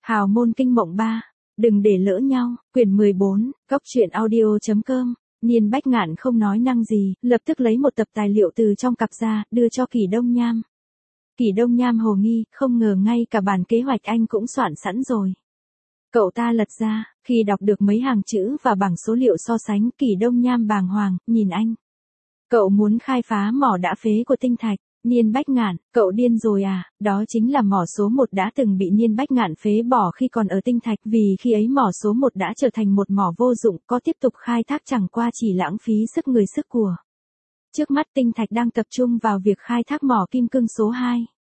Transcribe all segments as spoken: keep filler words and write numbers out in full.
Hào môn kinh mộng ba. Đừng để lỡ nhau. Quyển mười bốn. Cóc truyện audio chấm com. Niên Bách Ngạn không nói năng gì, lập tức lấy một tập tài liệu từ trong cặp ra, đưa cho Kỷ Đông Nham. Kỷ Đông Nham hồ nghi, không ngờ ngay cả bản kế hoạch anh cũng soạn sẵn rồi. Cậu ta lật ra, khi đọc được mấy hàng chữ và bảng số liệu so sánh, Kỷ Đông Nham bàng hoàng, nhìn anh. Cậu muốn khai phá mỏ đã phế của tinh thạch. Niên Bách Ngạn, cậu điên rồi à, đó chính là mỏ số một đã từng bị Niên Bách Ngạn phế bỏ khi còn ở tinh thạch, vì khi ấy mỏ số một đã trở thành một mỏ vô dụng, có tiếp tục khai thác chẳng qua chỉ lãng phí sức người sức của. Trước mắt tinh thạch đang tập trung vào việc khai thác mỏ kim cương số hai.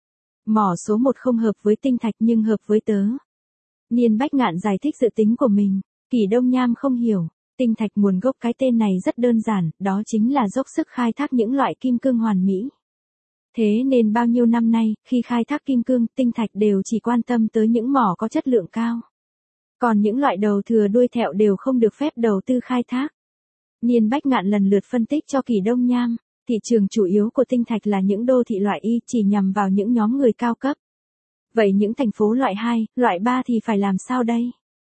Mỏ số một không hợp với tinh thạch nhưng hợp với tớ. Niên Bách Ngạn giải thích dự tính của mình, Kỷ Đông Nham không hiểu. Tinh thạch nguồn gốc cái tên này rất đơn giản, đó chính là dốc sức khai thác những loại kim cương hoàn mỹ. Thế nên bao nhiêu năm nay, khi khai thác kim cương, tinh thạch đều chỉ quan tâm tới những mỏ có chất lượng cao. Còn những loại đầu thừa đuôi thẹo đều không được phép đầu tư khai thác. Niên Bách Ngạn lần lượt phân tích cho Kỷ Đông Nham, thị trường chủ yếu của tinh thạch là những đô thị loại Y, chỉ nhằm vào những nhóm người cao cấp. Vậy những thành phố loại hai, loại ba thì phải làm sao đây?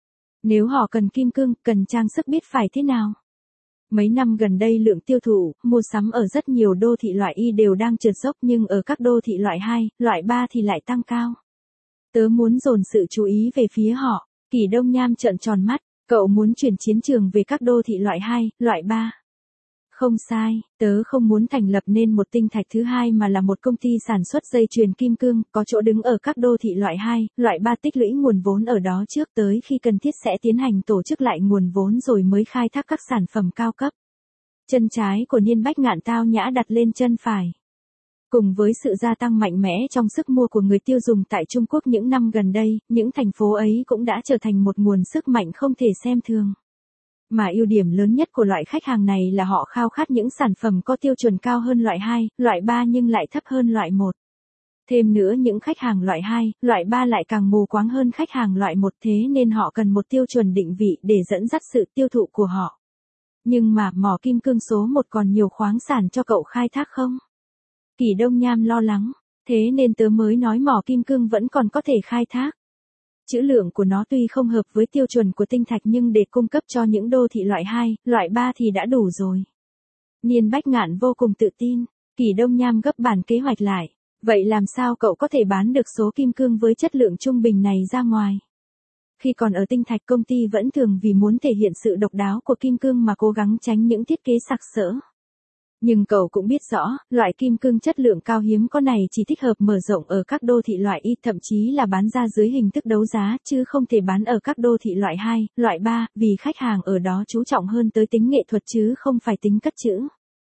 Nếu họ cần kim cương, cần trang sức biết phải thế nào? Mấy năm gần đây lượng tiêu thụ, mua sắm ở rất nhiều đô thị loại Y đều đang trượt dốc, nhưng ở các đô thị loại hai, loại ba thì lại tăng cao. Tớ muốn dồn sự chú ý về phía họ. Kỷ Đông Nham trợn tròn mắt, cậu muốn chuyển chiến trường về các đô thị loại hai, loại ba. Không sai, tớ không muốn thành lập nên một tinh thạch thứ hai mà là một công ty sản xuất dây chuyền kim cương, có chỗ đứng ở các đô thị loại hai, loại ba, tích lũy nguồn vốn ở đó trước, tới khi cần thiết sẽ tiến hành tổ chức lại nguồn vốn rồi mới khai thác các sản phẩm cao cấp. Chân trái của Niên Bách Ngạn tao nhã đặt lên chân phải. Cùng với sự gia tăng mạnh mẽ trong sức mua của người tiêu dùng tại Trung Quốc những năm gần đây, những thành phố ấy cũng đã trở thành một nguồn sức mạnh không thể xem thường. Mà ưu điểm lớn nhất của loại khách hàng này là họ khao khát những sản phẩm có tiêu chuẩn cao hơn loại hai, loại ba nhưng lại thấp hơn loại một. Thêm nữa những khách hàng loại hai, loại ba lại càng mù quáng hơn khách hàng loại một, thế nên họ cần một tiêu chuẩn định vị để dẫn dắt sự tiêu thụ của họ. Nhưng mà mỏ kim cương số một còn nhiều khoáng sản cho cậu khai thác không? Kỷ Đông Nham lo lắng, thế nên tớ mới nói mỏ kim cương vẫn còn có thể khai thác. Trữ lượng của nó tuy không hợp với tiêu chuẩn của tinh thạch nhưng để cung cấp cho những đô thị loại hai, loại ba thì đã đủ rồi. Niên Bách Ngạn vô cùng tự tin, Kỷ Đông Nham gấp bản kế hoạch lại. Vậy làm sao cậu có thể bán được số kim cương với chất lượng trung bình này ra ngoài? Khi còn ở tinh thạch công ty vẫn thường vì muốn thể hiện sự độc đáo của kim cương mà cố gắng tránh những thiết kế sặc sỡ. Nhưng cậu cũng biết rõ, loại kim cương chất lượng cao hiếm có này chỉ thích hợp mở rộng ở các đô thị loại Y, thậm chí là bán ra dưới hình thức đấu giá, chứ không thể bán ở các đô thị loại hai, loại ba, vì khách hàng ở đó chú trọng hơn tới tính nghệ thuật chứ không phải tính cất trữ.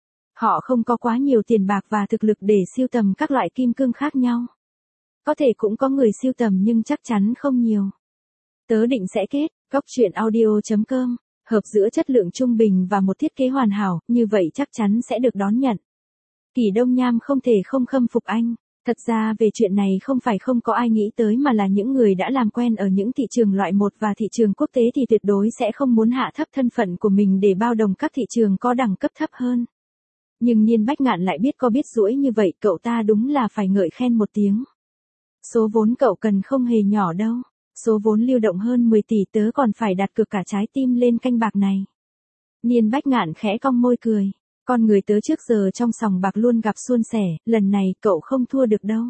Họ không có quá nhiều tiền bạc và thực lực để sưu tầm các loại kim cương khác nhau. Có thể cũng có người sưu tầm nhưng chắc chắn không nhiều. Tớ định sẽ kết, cóc truyện audio chấm com. Hợp giữa chất lượng trung bình và một thiết kế hoàn hảo, như vậy chắc chắn sẽ được đón nhận. Kỷ Đông Nham không thể không khâm phục anh. Thật ra về chuyện này không phải không có ai nghĩ tới mà là những người đã làm quen ở những thị trường loại một và thị trường quốc tế thì tuyệt đối sẽ không muốn hạ thấp thân phận của mình để bao đồng các thị trường có đẳng cấp thấp hơn. Nhưng Niên Bách Ngạn lại biết có biết rũi như vậy, cậu ta đúng là phải ngợi khen một tiếng. Số vốn cậu cần không hề nhỏ đâu. Số vốn lưu động hơn mười tỷ, tớ còn phải đặt cược cả trái tim lên canh bạc này. Niên Bách Ngạn khẽ cong môi cười. Con người tớ trước giờ trong sòng bạc luôn gặp suôn sẻ, lần này cậu không thua được đâu.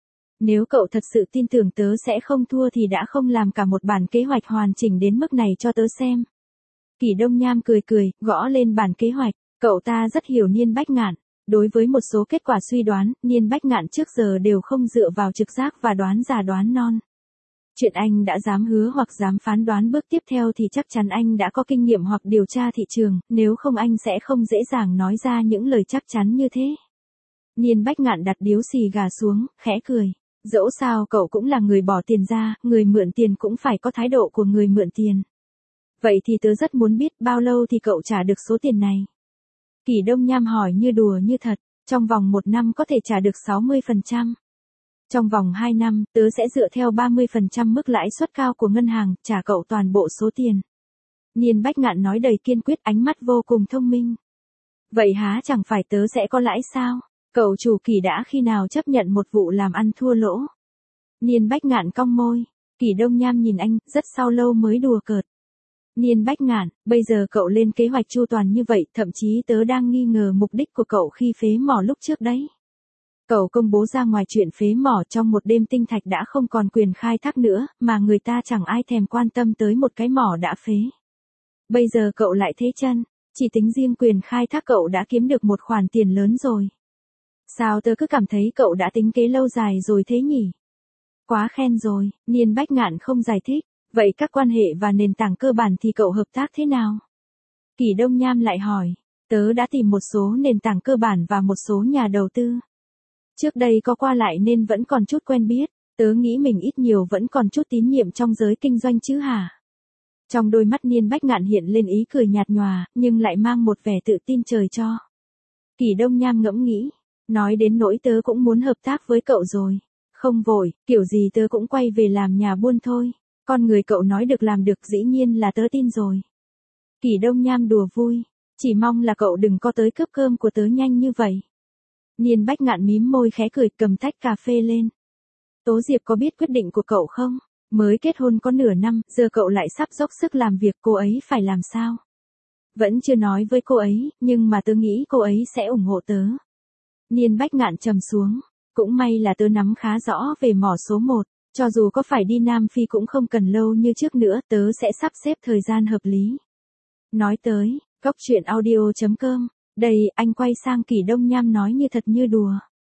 Nếu cậu thật sự tin tưởng tớ sẽ không thua thì đã không làm cả một bản kế hoạch hoàn chỉnh đến mức này cho tớ xem. Kỷ Đông Nham cười cười, gõ lên bản kế hoạch. Cậu ta rất hiểu Niên Bách Ngạn. Đối với một số kết quả suy đoán, Niên Bách Ngạn trước giờ đều không dựa vào trực giác và đoán già đoán non. Chuyện anh đã dám hứa hoặc dám phán đoán bước tiếp theo thì chắc chắn anh đã có kinh nghiệm hoặc điều tra thị trường, nếu không anh sẽ không dễ dàng nói ra những lời chắc chắn như thế. Niên Bách Ngạn đặt điếu xì gà xuống, khẽ cười. Dẫu sao cậu cũng là người bỏ tiền ra, người mượn tiền cũng phải có thái độ của người mượn tiền. Vậy thì tớ rất muốn biết bao lâu thì cậu trả được số tiền này. Kỷ Đông Nham hỏi như đùa như thật, trong vòng một năm có thể trả được sáu mươi phần trăm. Trong vòng hai năm, tớ sẽ dựa theo ba mươi phần trăm mức lãi suất cao của ngân hàng, trả cậu toàn bộ số tiền. Niên Bách Ngạn nói đầy kiên quyết, ánh mắt vô cùng thông minh. Vậy há chẳng phải tớ sẽ có lãi sao? Cậu chủ Kỷ đã khi nào chấp nhận một vụ làm ăn thua lỗ? Niên Bách Ngạn cong môi. Kỷ Đông Nham nhìn anh, rất sau lâu mới đùa cợt. Niên Bách Ngạn, bây giờ cậu lên kế hoạch chu toàn như vậy, thậm chí tớ đang nghi ngờ mục đích của cậu khi phế mỏ lúc trước đấy. Cậu công bố ra ngoài chuyện phế mỏ trong một đêm tinh thạch đã không còn quyền khai thác nữa, mà người ta chẳng ai thèm quan tâm tới một cái mỏ đã phế. Bây giờ cậu lại thế chân, chỉ tính riêng quyền khai thác cậu đã kiếm được một khoản tiền lớn rồi. Sao tớ cứ cảm thấy cậu đã tính kế lâu dài rồi thế nhỉ? Quá khen rồi, Niên Bách Ngạn không giải thích. Vậy các quan hệ và nền tảng cơ bản thì cậu hợp tác thế nào? Kỷ Đông Nham lại hỏi, tớ đã tìm một số nền tảng cơ bản và một số nhà đầu tư. Trước đây có qua lại nên vẫn còn chút quen biết, tớ nghĩ mình ít nhiều vẫn còn chút tín nhiệm trong giới kinh doanh chứ hả? Trong đôi mắt Niên Bách Ngạn hiện lên ý cười nhạt nhòa, nhưng lại mang một vẻ tự tin trời cho. Kỷ Đông Nham ngẫm nghĩ, nói đến nỗi tớ cũng muốn hợp tác với cậu rồi. Không vội, kiểu gì tớ cũng quay về làm nhà buôn thôi. Con người cậu nói được làm được dĩ nhiên là tớ tin rồi. Kỷ Đông Nham đùa vui, chỉ mong là cậu đừng có tới cướp cơm của tớ nhanh như vậy. Niên Bách Ngạn mím môi khẽ cười cầm tách cà phê lên. Tố Diệp có biết quyết định của cậu không? Mới kết hôn có nửa năm, giờ cậu lại sắp dốc sức làm việc, cô ấy phải làm sao? Vẫn chưa nói với cô ấy, nhưng mà tớ nghĩ cô ấy sẽ ủng hộ tớ. Niên Bách Ngạn trầm xuống, cũng may là tớ nắm khá rõ về mỏ số một. Cho dù có phải đi Nam Phi cũng không cần lâu như trước nữa, tớ sẽ sắp xếp thời gian hợp lý. Nói tới, góc truyện audio chấm com, đây, anh quay sang Kỷ Đông Nham nói như thật như đùa.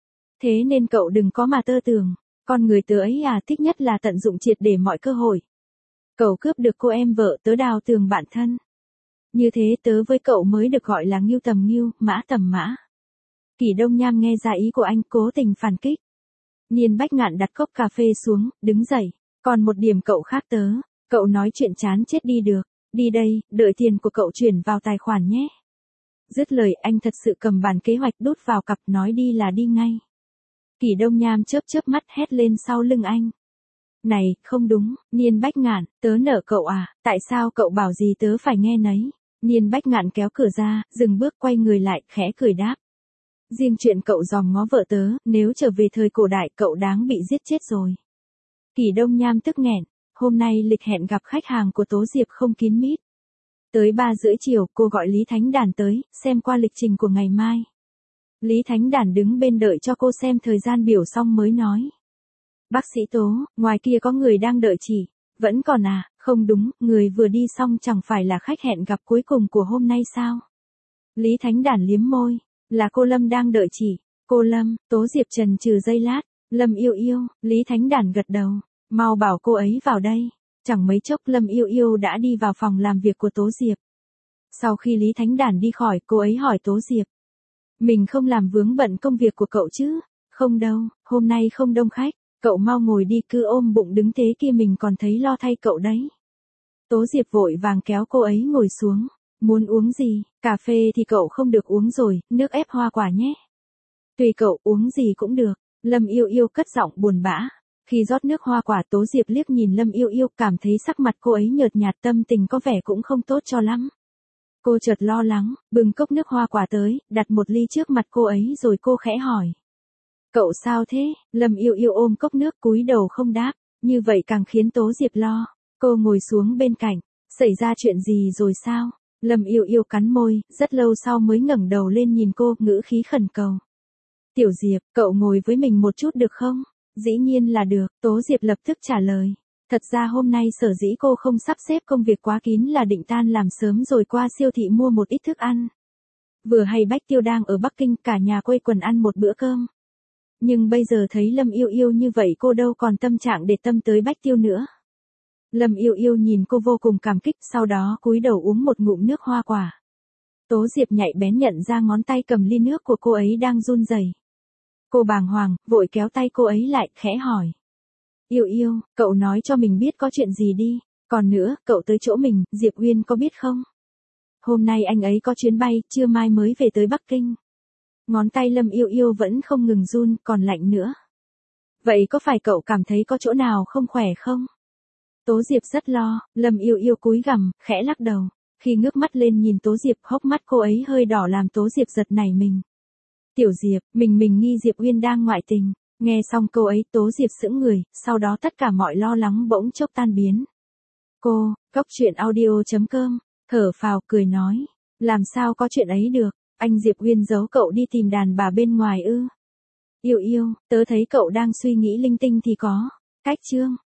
Thế nên cậu đừng có mà tơ tưởng, con người tớ ấy à, thích nhất là tận dụng triệt để mọi cơ hội. Cậu cướp được cô em vợ tớ đào tường bạn thân. Như thế tớ với cậu mới được gọi là ngưu tầm ngưu, mã tầm mã. Kỷ Đông Nham nghe ra ý của anh, cố tình phản kích. Niên Bách Ngạn đặt cốc cà phê xuống, đứng dậy. Còn một điểm cậu khác tớ, cậu nói chuyện chán chết đi được. Đi đây, đợi tiền của cậu chuyển vào tài khoản nhé. Dứt lời anh thật sự cầm bản kế hoạch đút vào cặp, nói đi là đi ngay. Kỷ Đông Nham chớp chớp mắt hét lên sau lưng anh. Này, không đúng, Niên Bách Ngạn, tớ nợ cậu à, tại sao cậu bảo gì tớ phải nghe nấy. Niên Bách Ngạn kéo cửa ra, dừng bước quay người lại, khẽ cười đáp. Riêng chuyện cậu dòm ngó vợ tớ, nếu trở về thời cổ đại cậu đáng bị giết chết rồi. Kỷ Đông Nham tức nghẹn, hôm nay lịch hẹn gặp khách hàng của Tố Diệp không kín mít. Tới ba rưỡi chiều cô gọi Lý Thánh Đản tới, xem qua lịch trình của ngày mai. Lý Thánh Đản đứng bên đợi cho cô xem thời gian biểu xong mới nói. Bác sĩ Tố, ngoài kia có người đang đợi chị. Vẫn còn à, không đúng, người vừa đi xong chẳng phải là khách hẹn gặp cuối cùng của hôm nay sao? Lý Thánh Đản liếm môi. Là cô Lâm đang đợi chị. Cô Lâm, Tố Diệp chần chừ giây lát. Lâm yêu yêu, Lý Thánh Đản gật đầu. Mau bảo cô ấy vào đây. Chẳng mấy chốc Lâm yêu yêu đã đi vào phòng làm việc của Tố Diệp. Sau khi Lý Thánh Đản đi khỏi, cô ấy hỏi Tố Diệp. Mình không làm vướng bận công việc của cậu chứ? Không đâu, hôm nay không đông khách. Cậu mau ngồi đi, cứ ôm bụng đứng thế kia mình còn thấy lo thay cậu đấy. Tố Diệp vội vàng kéo cô ấy ngồi xuống. Muốn uống gì, cà phê thì cậu không được uống rồi, nước ép hoa quả nhé. Tùy cậu, uống gì cũng được. Lâm yêu yêu cất giọng buồn bã. Khi rót nước hoa quả, Tố Diệp liếc nhìn Lâm yêu yêu, cảm thấy sắc mặt cô ấy nhợt nhạt, tâm tình có vẻ cũng không tốt cho lắm. Cô chợt lo lắng, bưng cốc nước hoa quả tới, đặt một ly trước mặt cô ấy rồi cô khẽ hỏi. Cậu sao thế? Lâm yêu yêu ôm cốc nước cúi đầu không đáp, như vậy càng khiến Tố Diệp lo. Cô ngồi xuống bên cạnh, xảy ra chuyện gì rồi sao? Lâm yêu yêu cắn môi, rất lâu sau mới ngẩng đầu lên nhìn cô, ngữ khí khẩn cầu. Tiểu Diệp, cậu ngồi với mình một chút được không? Dĩ nhiên là được, Tố Diệp lập tức trả lời. Thật ra hôm nay sở dĩ cô không sắp xếp công việc quá kín là định tan làm sớm rồi qua siêu thị mua một ít thức ăn. Vừa hay Bách Tiêu đang ở Bắc Kinh, cả nhà quây quần ăn một bữa cơm. Nhưng bây giờ thấy Lâm yêu yêu như vậy cô đâu còn tâm trạng để tâm tới Bách Tiêu nữa. Lâm yêu yêu nhìn cô vô cùng cảm kích, sau đó cúi đầu uống một ngụm nước hoa quả. Tố Diệp nhạy bén nhận ra ngón tay cầm ly nước của cô ấy đang run rẩy. Cô bàng hoàng, vội kéo tay cô ấy lại, khẽ hỏi. Yêu yêu, cậu nói cho mình biết có chuyện gì đi, còn nữa, cậu tới chỗ mình, Diệp Uyên có biết không? Hôm nay anh ấy có chuyến bay, trưa mai mới về tới Bắc Kinh. Ngón tay Lâm yêu yêu vẫn không ngừng run, còn lạnh nữa. Vậy có phải cậu cảm thấy có chỗ nào không khỏe không? Tố Diệp rất lo, Lâm yêu yêu cúi gằm, khẽ lắc đầu. Khi ngước mắt lên nhìn Tố Diệp, hốc mắt cô ấy hơi đỏ làm Tố Diệp giật nảy mình. Tiểu Diệp, mình mình nghi Diệp Uyên đang ngoại tình. Nghe xong câu ấy Tố Diệp sững người, sau đó tất cả mọi lo lắng bỗng chốc tan biến. Cô, Cốc Truyện Audio.com, thở phào cười nói. Làm sao có chuyện ấy được, anh Diệp Uyên giấu cậu đi tìm đàn bà bên ngoài ư? Yêu yêu, tớ thấy cậu đang suy nghĩ linh tinh thì có. Cách chương.